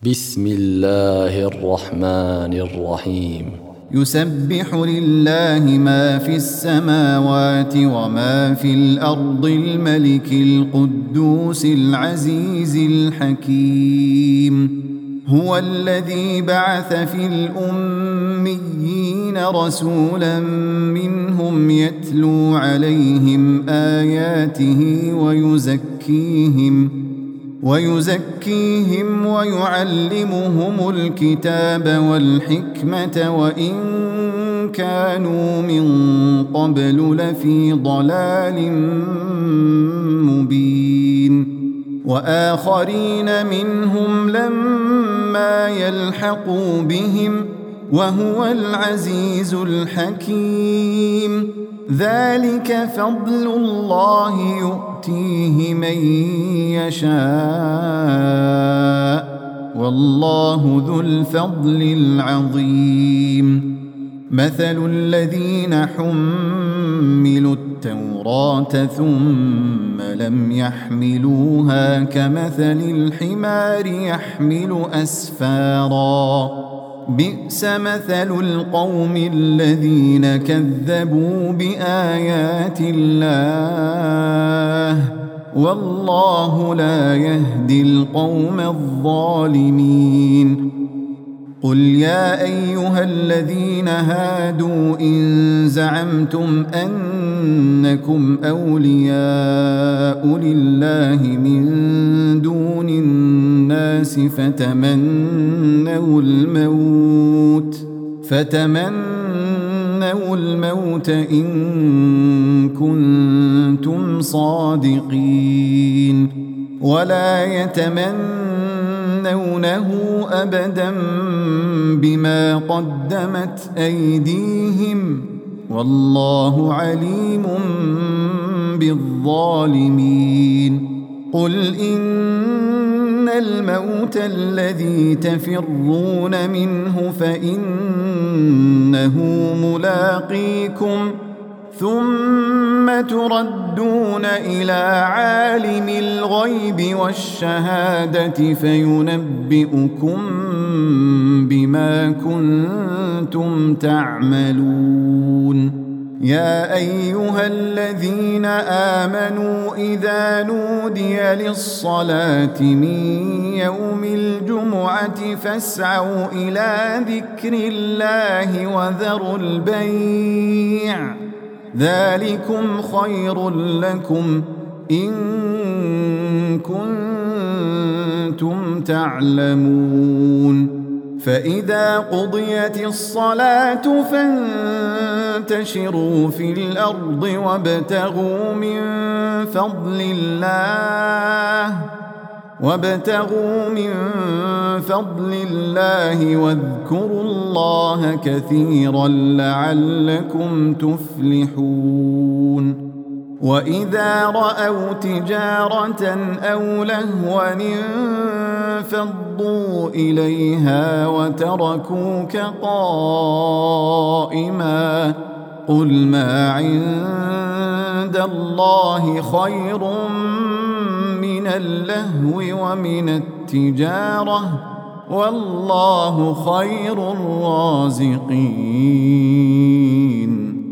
بسم الله الرحمن الرحيم. يسبح لله ما في السماوات وما في الأرض الملك القدوس العزيز الحكيم. هو الذي بعث في الأميين رسولا منهم يتلو عليهم آياته ويزكيهم ويعلمهم الكتاب والحكمة وإن كانوا من قبل لفي ضلال مبين. وآخرين منهم لما يلحقوا بهم وهو العزيز الحكيم. ذلك فضل الله يؤتيه من يشاء والله ذو الفضل العظيم. مثل الذين حملوا التوراة ثم لم يحملوها كمثل الحمار يحمل أسفارا بئس مثل القوم الذين كذبوا بآيات الله والله لا يهدي القوم الظالمين. قل يا أيها الذين هادوا إن زعمتم أنكم أولياء لله من دون الناس فتمنوا الموت إن كنتم صادقين ولا يتمنونه أبدا بما قدمت أيديهم والله عليم بالظالمين. قل إن الموت الذي تفرون منه فإنه ملاقيكم ثم تردون إلى عالم الغيب والشهادة فينبئكم بما كنتم تعملون. يا أيها الذين آمنوا إذا نودي للصلاة من يوم الجمعة فاسعوا إلى ذكر الله وذروا البيع ذلكم خير لكم إن كنتم تعلمون. فإذا قضيت الصلاة فانتشروا في الأرض وابتغوا من فضل الله واذكروا الله كثيرا لعلكم تفلحون. وإذا رأوا تجارة أو لهوا انفضوا إليها وتركوك قائما قل ما عند الله خير من اللهو ومن التجارة والله خير الرازقين.